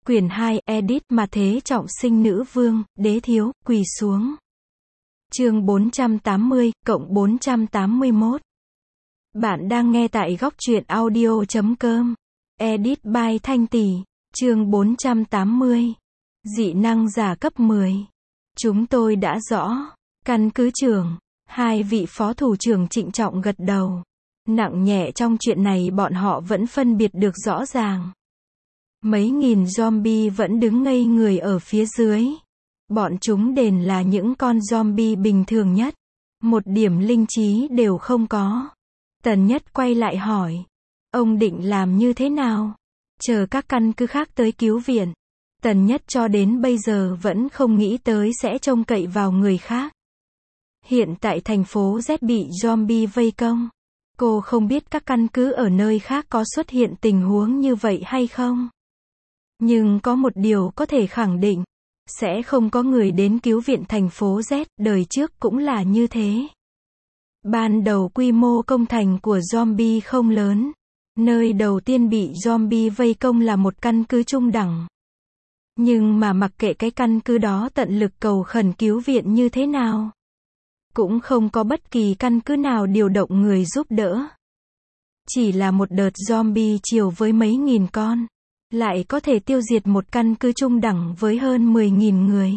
Quyển 2, edit mà thế trọng sinh nữ vương, đế thiếu, quỳ xuống. Chương 480, cộng 481. Bạn đang nghe tại góc truyện audio.com. Edit by Thanh Tỷ. Chương 480. Dị năng giả cấp 10. Chúng tôi đã rõ. Căn cứ trưởng. Hai vị phó thủ trưởng trịnh trọng gật đầu. Nặng nhẹ trong chuyện này bọn họ vẫn phân biệt được rõ ràng. Mấy nghìn zombie vẫn đứng ngây người ở phía dưới. Bọn chúng đền là những con zombie bình thường nhất. Một điểm linh trí đều không có. Tần Nhất quay lại hỏi. Ông định làm như thế nào? Chờ các căn cứ khác tới cứu viện. Tần Nhất cho đến bây giờ vẫn không nghĩ tới sẽ trông cậy vào người khác. Hiện tại thành phố Z bị zombie vây công. Cô không biết các căn cứ ở nơi khác có xuất hiện tình huống như vậy hay không. Nhưng có một điều có thể khẳng định. Sẽ không có người đến cứu viện thành phố Z, đời trước cũng là như thế. Ban đầu quy mô công thành của zombie không lớn. Nơi đầu tiên bị zombie vây công là một căn cứ trung đẳng. Nhưng mà mặc kệ cái căn cứ đó tận lực cầu khẩn cứu viện như thế nào, cũng không có bất kỳ căn cứ nào điều động người giúp đỡ. Chỉ là một đợt zombie chiều với mấy nghìn con, lại có thể tiêu diệt một căn cứ trung đẳng với hơn 10.000 người.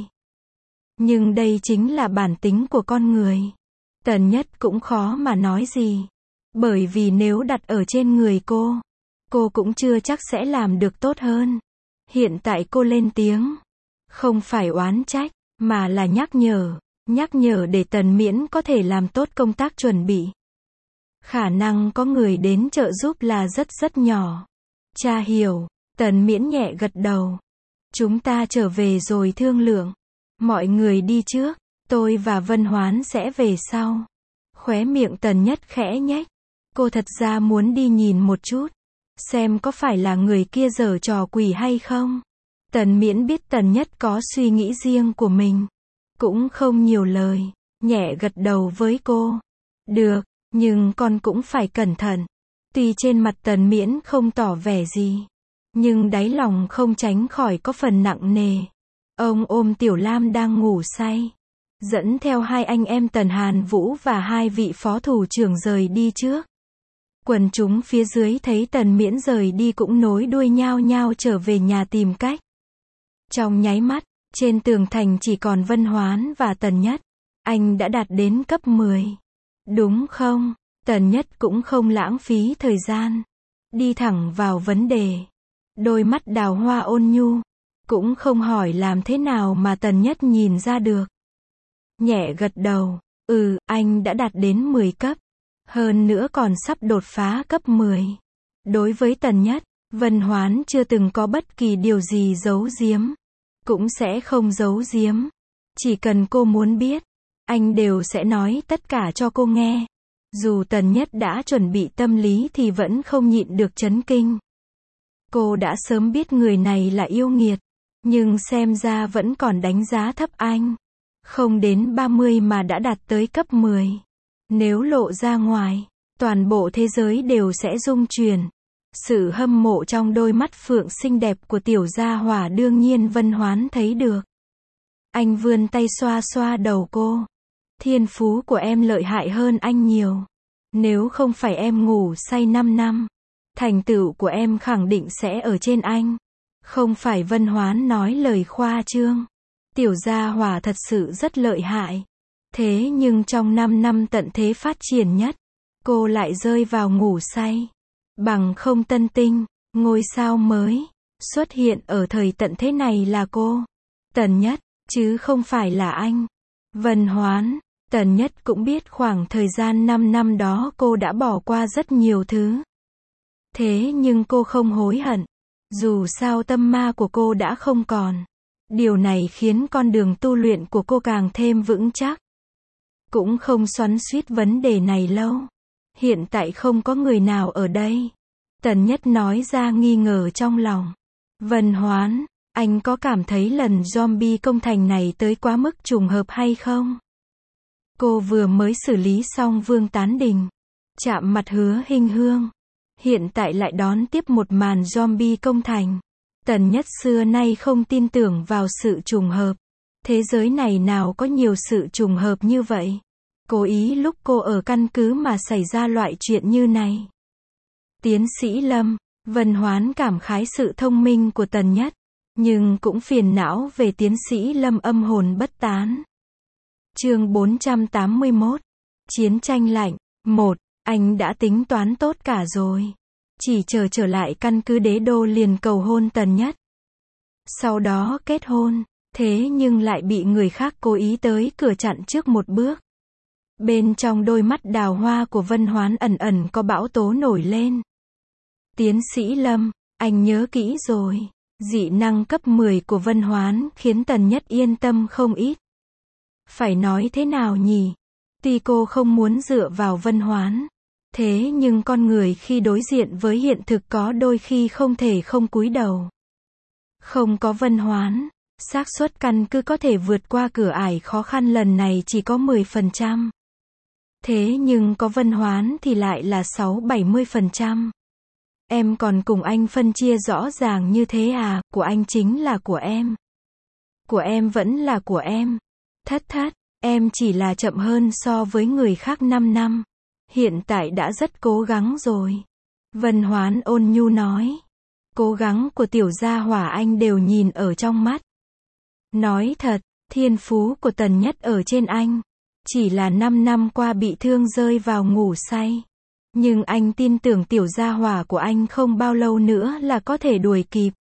Nhưng đây chính là bản tính của con người. Tần Nhất cũng khó mà nói gì. Bởi vì nếu đặt ở trên người cô cũng chưa chắc sẽ làm được tốt hơn. Hiện tại cô lên tiếng. Không phải oán trách, mà là nhắc nhở để Tần Miễn có thể làm tốt công tác chuẩn bị. Khả năng có người đến trợ giúp là rất nhỏ. Cha hiểu. Tần Miễn nhẹ gật đầu. Chúng ta trở về rồi thương lượng. Mọi người đi trước, tôi và Vân Hoán sẽ về sau. Khóe miệng Tần Nhất khẽ nhếch. Cô thật ra muốn đi nhìn một chút. Xem có phải là người kia giở trò quỷ hay không. Tần Miễn biết Tần Nhất có suy nghĩ riêng của mình. Cũng không nhiều lời. Nhẹ gật đầu với cô. Được, nhưng con cũng phải cẩn thận. Tuy trên mặt Tần Miễn không tỏ vẻ gì, nhưng đáy lòng không tránh khỏi có phần nặng nề. Ông ôm Tiểu Lam đang ngủ say. Dẫn theo hai anh em Tần Hàn Vũ và hai vị phó thủ trưởng rời đi trước. Quần chúng phía dưới thấy Tần Miễn rời đi cũng nối đuôi nhao nhao trở về nhà tìm cách. Trong nháy mắt, trên tường thành chỉ còn Vân Hoán và Tần Nhất. Anh đã đạt đến cấp 10. Đúng không? Tần Nhất cũng không lãng phí thời gian. Đi thẳng vào vấn đề. Đôi mắt đào hoa ôn nhu. Cũng không hỏi làm thế nào mà Tần Nhất nhìn ra được. Nhẹ gật đầu. Anh đã đạt đến 10 cấp. Hơn nữa còn sắp đột phá cấp 10. Đối với Tần Nhất, Vân Hoán chưa từng có bất kỳ điều gì giấu giếm. Cũng sẽ không giấu giếm. Chỉ cần cô muốn biết, anh đều sẽ nói tất cả cho cô nghe. Dù Tần Nhất đã chuẩn bị tâm lý thì vẫn không nhịn được chấn kinh. Cô đã sớm biết người này là yêu nghiệt. Nhưng xem ra vẫn còn đánh giá thấp anh. Không đến 30 mà đã đạt tới cấp 10. Nếu lộ ra ngoài, toàn bộ thế giới đều sẽ rung chuyển. Sự hâm mộ trong đôi mắt phượng xinh đẹp của tiểu gia hỏa đương nhiên Vân Hoán thấy được. Anh vươn tay xoa xoa đầu cô. Thiên phú của em lợi hại hơn anh nhiều. Nếu không phải em ngủ say 5 năm, thành tựu của em khẳng định sẽ ở trên anh. Không phải Vân Hoán nói lời khoa trương. Tiểu gia hỏa thật sự rất lợi hại. Thế nhưng trong 5 năm tận thế phát triển nhất, cô lại rơi vào ngủ say. Bằng không tân tinh, ngôi sao mới, xuất hiện ở thời tận thế này là cô. Tần Nhất, chứ không phải là anh. Vân Hoán, Tần Nhất cũng biết khoảng thời gian 5 năm đó cô đã bỏ qua rất nhiều thứ. Thế nhưng cô không hối hận. Dù sao tâm ma của cô đã không còn. Điều này khiến con đường tu luyện của cô càng thêm vững chắc. Cũng không xoắn xuýt vấn đề này lâu. Hiện tại không có người nào ở đây. Tần Nhất nói ra nghi ngờ trong lòng. Vân Hoán, anh có cảm thấy lần zombie công thành này tới quá mức trùng hợp hay không? Cô vừa mới xử lý xong Vương Tán Đình. Chạm mặt Hứa Hinh Hương. Hiện tại lại đón tiếp một màn zombie công thành. Tần Nhất xưa nay không tin tưởng vào sự trùng hợp. Thế giới này nào có nhiều sự trùng hợp như vậy. Cố ý lúc cô ở căn cứ mà xảy ra loại chuyện như này. Tiến sĩ Lâm, Vân Hoán cảm khái sự thông minh của Tần Nhất, nhưng cũng phiền não về tiến sĩ Lâm âm hồn bất tán. Chương 481. Chiến tranh lạnh. 1. Anh đã tính toán tốt cả rồi. Chỉ chờ trở lại căn cứ đế đô liền cầu hôn Tần Nhất. Sau đó kết hôn, thế nhưng lại bị người khác cố ý tới cửa chặn trước một bước. Bên trong đôi mắt đào hoa của Vân Hoán ẩn ẩn có bão tố nổi lên. Tiến sĩ Lâm, anh nhớ kỹ rồi. Dị năng cấp 10 của Vân Hoán khiến Tần Nhất yên tâm không ít. Phải nói thế nào nhỉ? Tuy cô không muốn dựa vào Vân Hoán, thế nhưng con người khi đối diện với hiện thực có đôi khi không thể không cúi đầu. Không có Vân Hoán, xác suất căn cứ có thể vượt qua cửa ải khó khăn lần này chỉ có 10%. Thế nhưng có Vân Hoán thì lại là 60-70%. Em còn cùng anh phân chia rõ ràng như thế à, của anh chính là của em. Của em vẫn là của em. Thất, em chỉ là chậm hơn so với người khác 5 năm. Hiện tại đã rất cố gắng rồi. Vân Hoán ôn nhu nói. Cố gắng của tiểu gia hỏa anh đều nhìn ở trong mắt. Nói thật, thiên phú của Tần Nhất ở trên anh. Chỉ là 5 năm qua bị thương rơi vào ngủ say. Nhưng anh tin tưởng tiểu gia hỏa của anh không bao lâu nữa là có thể đuổi kịp.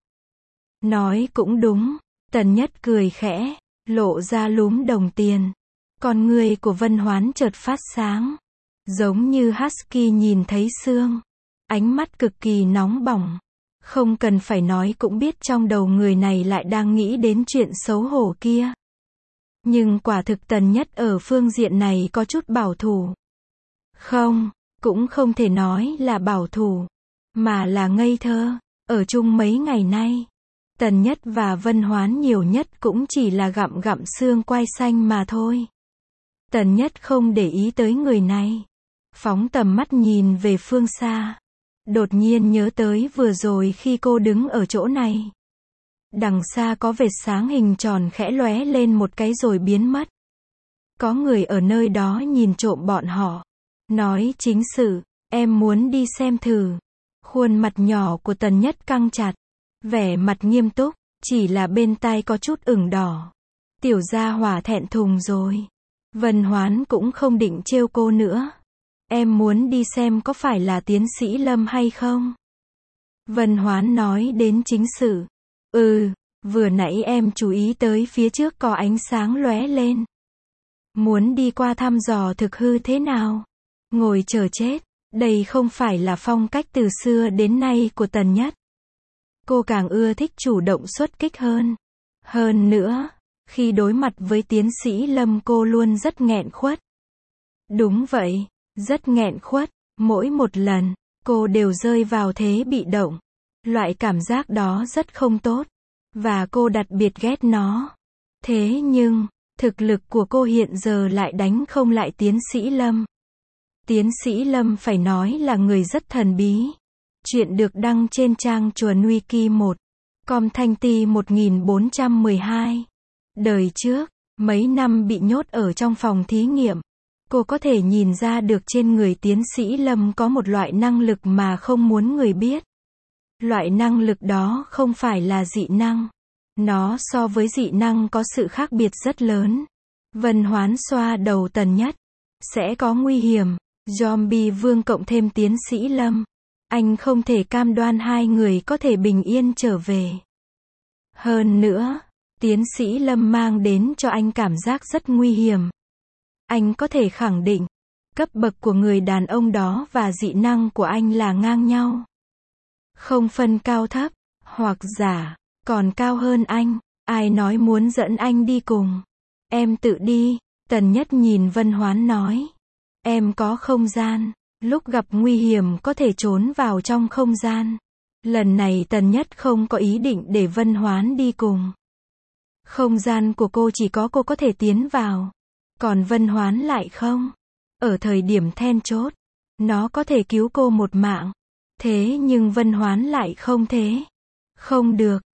Nói cũng đúng. Tần Nhất cười khẽ, lộ ra lúm đồng tiền. Con người của Vân Hoán chợt phát sáng. Giống như Husky nhìn thấy sương. Ánh mắt cực kỳ nóng bỏng. Không cần phải nói cũng biết trong đầu người này lại đang nghĩ đến chuyện xấu hổ kia. Nhưng quả thực Tần Nhất ở phương diện này có chút bảo thủ. Không, cũng không thể nói là bảo thủ, mà là ngây thơ. Ở chung mấy ngày nay, Tần Nhất và Vân Hoán nhiều nhất cũng chỉ là gặm xương quai xanh mà thôi. Tần Nhất không để ý tới người này. Phóng tầm mắt nhìn về phương xa. Đột nhiên nhớ tới vừa rồi khi cô đứng ở chỗ này. Đằng xa có vệt sáng hình tròn khẽ lóe lên một cái rồi biến mất. Có người ở nơi đó nhìn trộm bọn họ. Nói chính sự, em muốn đi xem thử. Khuôn mặt nhỏ của Tần Nhất căng chặt. Vẻ mặt nghiêm túc, chỉ là bên tai có chút ửng đỏ. Tiểu gia hỏa thẹn thùng rồi. Vân Hoán cũng không định trêu cô nữa. Em muốn đi xem có phải là tiến sĩ Lâm hay không? Vân Hoán nói đến chính sự. Vừa nãy em chú ý tới phía trước có ánh sáng lóe lên. Muốn đi qua thăm dò thực hư thế nào? Ngồi chờ chết. Đây không phải là phong cách từ xưa đến nay của Tần Nhất. Cô càng ưa thích chủ động xuất kích hơn. Hơn nữa, khi đối mặt với tiến sĩ Lâm cô luôn rất nghẹn khuất. Đúng vậy, rất nghẹn khuất. Mỗi một lần, cô đều rơi vào thế bị động. Loại cảm giác đó rất không tốt. Và cô đặc biệt ghét nó. Thế nhưng, thực lực của cô hiện giờ lại đánh không lại tiến sĩ Lâm. Tiến sĩ Lâm phải nói là người rất thần bí. Chuyện được đăng trên trang Chuồn Wiki 1. Com Thanh Ti 1412. Đời trước, mấy năm bị nhốt ở trong phòng thí nghiệm. Cô có thể nhìn ra được trên người tiến sĩ Lâm có một loại năng lực mà không muốn người biết. Loại năng lực đó không phải là dị năng. Nó so với dị năng có sự khác biệt rất lớn. Vân Hoán xoa đầu Tần Nhất. Sẽ có nguy hiểm. Zombie vương cộng thêm tiến sĩ Lâm. Anh không thể cam đoan hai người có thể bình yên trở về. Hơn nữa, tiến sĩ Lâm mang đến cho anh cảm giác rất nguy hiểm. Anh có thể khẳng định, cấp bậc của người đàn ông đó và dị năng của anh là ngang nhau. Không phân cao thấp, hoặc giả, còn cao hơn anh. Ai nói muốn dẫn anh đi cùng? Em tự đi. Tần Nhất nhìn Vân Hoán nói. Em có không gian. Lúc gặp nguy hiểm có thể trốn vào trong không gian. Lần này Tần Nhất không có ý định để Vân Hoán đi cùng. Không gian của cô chỉ có cô có thể tiến vào. Còn Vân Hoán lại không. Ở thời điểm then chốt, nó có thể cứu cô một mạng. Thế nhưng Vân Hoán lại không thế. Không được,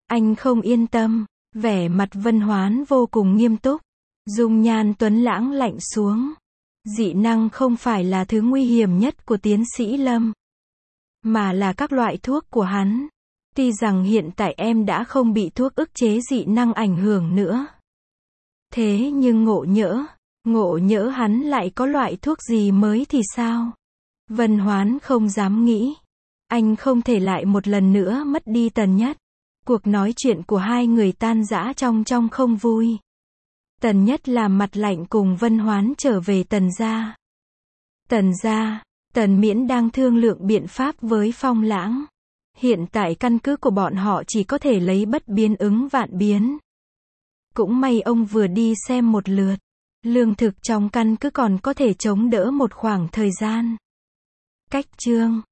Anh không yên tâm. Vẻ mặt Vân Hoán vô cùng nghiêm túc. Dung nhan tuấn lãng lạnh xuống. Dị năng không phải là thứ nguy hiểm nhất của tiến sĩ Lâm, mà là các loại thuốc của hắn. Tuy rằng hiện tại em đã không bị thuốc ức chế dị năng ảnh hưởng nữa. Thế nhưng ngộ nhỡ hắn lại có loại thuốc gì mới thì sao? Vân Hoán không dám nghĩ. Anh không thể lại một lần nữa mất đi Tần Nhất. Cuộc nói chuyện của hai người tan rã trong không vui. Tần Nhất làm mặt lạnh cùng Vân Hoán trở về Tần gia. Tần gia, Tần Miễn đang thương lượng biện pháp với Phong Lãng. Hiện tại căn cứ của bọn họ chỉ có thể lấy bất biến ứng vạn biến. Cũng may ông vừa đi xem một lượt. Lương thực trong căn cứ còn có thể chống đỡ một khoảng thời gian. Cách chương